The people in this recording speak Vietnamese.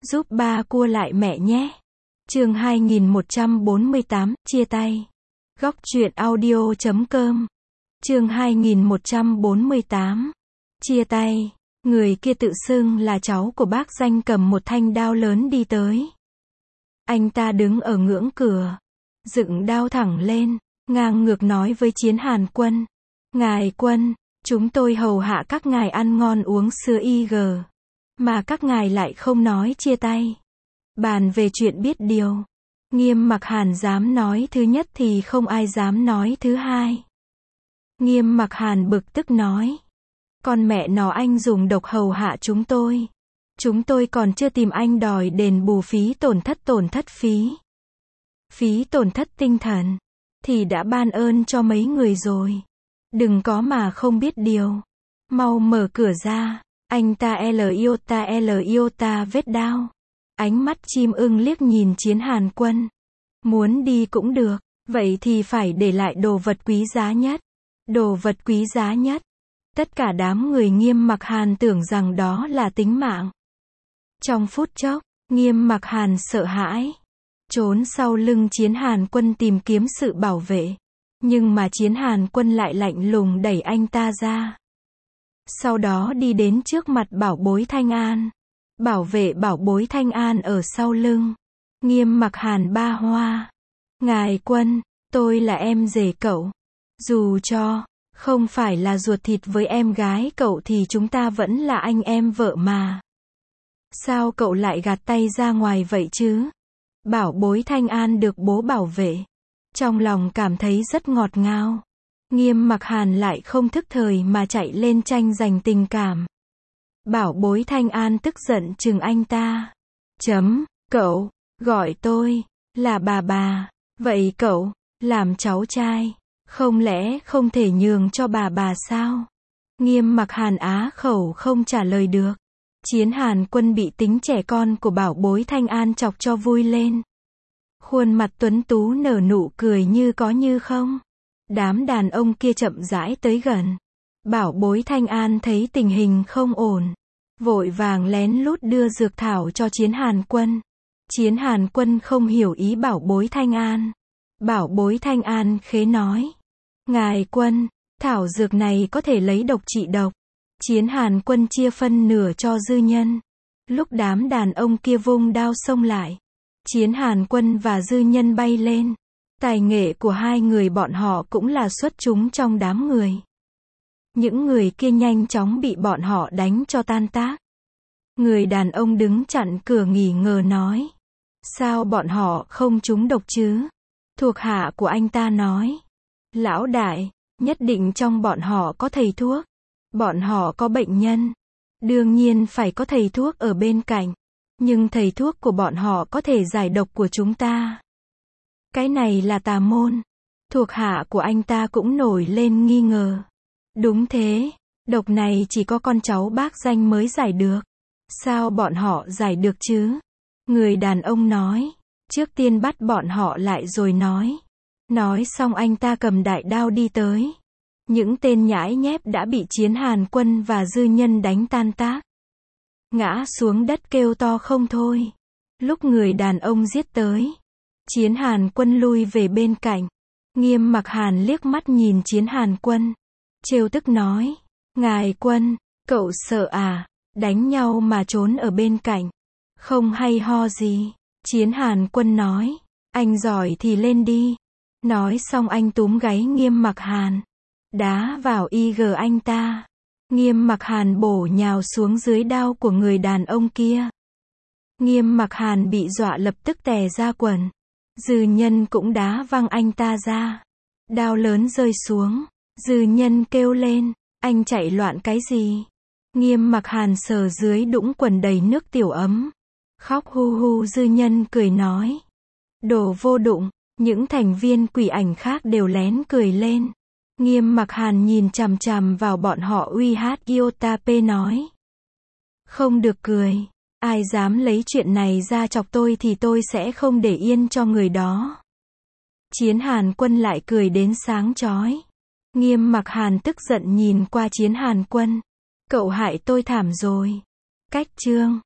Giúp ba cua lại mẹ nhé. Chương 2148, chia tay. Góc truyện audio.com. Chương 2148. Chia tay. Người kia tự xưng là cháu của bác Danh cầm một thanh đao lớn đi tới. Anh ta đứng ở ngưỡng cửa, dựng đao thẳng lên, ngang ngược nói với Chiến Hàn Quân. Ngài Quân, chúng tôi hầu hạ các ngài ăn ngon uống sữa IG. Mà các ngài lại không nói chia tay. Bàn về chuyện biết điều. Nghiêm Mặc Hàn dám nói thứ nhất thì không ai dám nói thứ hai. Nghiêm Mặc Hàn bực tức nói. Con mẹ nó, anh dùng độc hầu hạ chúng tôi. Chúng tôi còn chưa tìm anh đòi đền bù phí tổn thất phí. Phí tổn thất tinh thần. Thì đã ban ơn cho mấy người rồi. Đừng có mà không biết điều. Mau mở cửa ra. Anh ta L.I.O.T. vết đao. Ánh mắt chim ưng liếc nhìn Chiến Hàn Quân. Muốn đi cũng được. Vậy thì phải để lại đồ vật quý giá nhất. Đồ vật quý giá nhất. Tất cả đám người Nghiêm Mặc Hàn tưởng rằng đó là tính mạng. Trong phút chốc, Nghiêm Mặc Hàn sợ hãi. Trốn sau lưng Chiến Hàn Quân tìm kiếm sự bảo vệ. Nhưng mà Chiến Hàn Quân lại lạnh lùng đẩy anh ta ra. Sau đó đi đến trước mặt bảo bối Thanh An. Bảo vệ bảo bối Thanh An ở sau lưng. Nghiêm Mặc Hàn ba hoa. Ngài Quân, tôi là em rể cậu. Dù cho không phải là ruột thịt với em gái cậu thì chúng ta vẫn là anh em vợ mà. Sao cậu lại gạt tay ra ngoài vậy chứ? Bảo bối Thanh An được bố bảo vệ. Trong lòng cảm thấy rất ngọt ngào. Nghiêm Mặc Hàn lại không thức thời mà chạy lên tranh giành tình cảm. Bảo bối Thanh An tức giận chừng anh ta. Cậu, gọi tôi, là bà. Vậy cậu, làm cháu trai, không lẽ không thể nhường cho bà sao? Nghiêm Mặc Hàn á khẩu không trả lời được. Chiến Hàn Quân bị tính trẻ con của bảo bối Thanh An chọc cho vui lên. Khuôn mặt tuấn tú nở nụ cười như có như không. Đám đàn ông kia chậm rãi tới gần. Bảo bối Thanh An thấy tình hình không ổn. Vội vàng lén lút đưa dược thảo cho Chiến Hàn Quân. Chiến Hàn Quân không hiểu ý bảo bối Thanh An. Bảo bối Thanh An khế nói. Ngài Quân, thảo dược này có thể lấy độc trị độc. Chiến Hàn Quân chia phân nửa cho dư nhân. Lúc đám đàn ông kia vung đao xông lại. Chiến Hàn Quân và dư nhân bay lên. Tài nghệ của hai người bọn họ cũng là xuất chúng trong đám người. Những người kia nhanh chóng bị bọn họ đánh cho tan tác. Người đàn ông đứng chặn cửa nghi ngờ nói. Sao bọn họ không trúng độc chứ? Thuộc hạ của anh ta nói. Lão đại, nhất định trong bọn họ có thầy thuốc. Bọn họ có bệnh nhân. Đương nhiên phải có thầy thuốc ở bên cạnh. Nhưng thầy thuốc của bọn họ có thể giải độc của chúng ta. Cái này là tà môn. Thuộc hạ của anh ta cũng nổi lên nghi ngờ. Đúng thế, độc này chỉ có con cháu bác Danh mới giải được. Sao bọn họ giải được chứ? Người đàn ông nói. Trước tiên bắt bọn họ lại rồi nói. Nói xong anh ta cầm đại đao đi tới. Những tên nhãi nhép đã bị Chiến Hàn Quân và dư nhân đánh tan tác. Ngã xuống đất kêu to không thôi. Lúc người đàn ông giết tới. Chiến Hàn Quân lui về bên cạnh. Nghiêm Mặc Hàn liếc mắt nhìn Chiến Hàn Quân. Trêu tức nói. Ngài Quân, cậu sợ à? Đánh nhau mà trốn ở bên cạnh. Không hay ho gì. Chiến Hàn Quân nói. Anh giỏi thì lên đi. Nói xong anh túm gáy Nghiêm Mặc Hàn. Đá vào IG anh ta. Nghiêm Mặc Hàn bổ nhào xuống dưới đao của người đàn ông kia. Nghiêm Mặc Hàn bị dọa lập tức tè ra quần. Dư nhân cũng đá văng anh ta ra. Đao lớn rơi xuống. Dư nhân kêu lên. Anh chạy loạn cái gì? Nghiêm Mặc Hàn sờ dưới đũng quần đầy nước tiểu ấm. Khóc hu hu. Dư nhân cười nói. Đồ vô đụng. Những thành viên quỷ ảnh khác đều lén cười lên. Nghiêm Mặc Hàn nhìn chằm chằm vào bọn họ UHIOTP nói. Không được cười. Ai dám lấy chuyện này ra chọc tôi thì tôi sẽ không để yên cho người đó. Chiến Hàn Quân lại cười đến sáng chói. Nghiêm Mặc Hàn tức giận nhìn qua Chiến Hàn Quân. Cậu hại tôi thảm rồi. Cách chương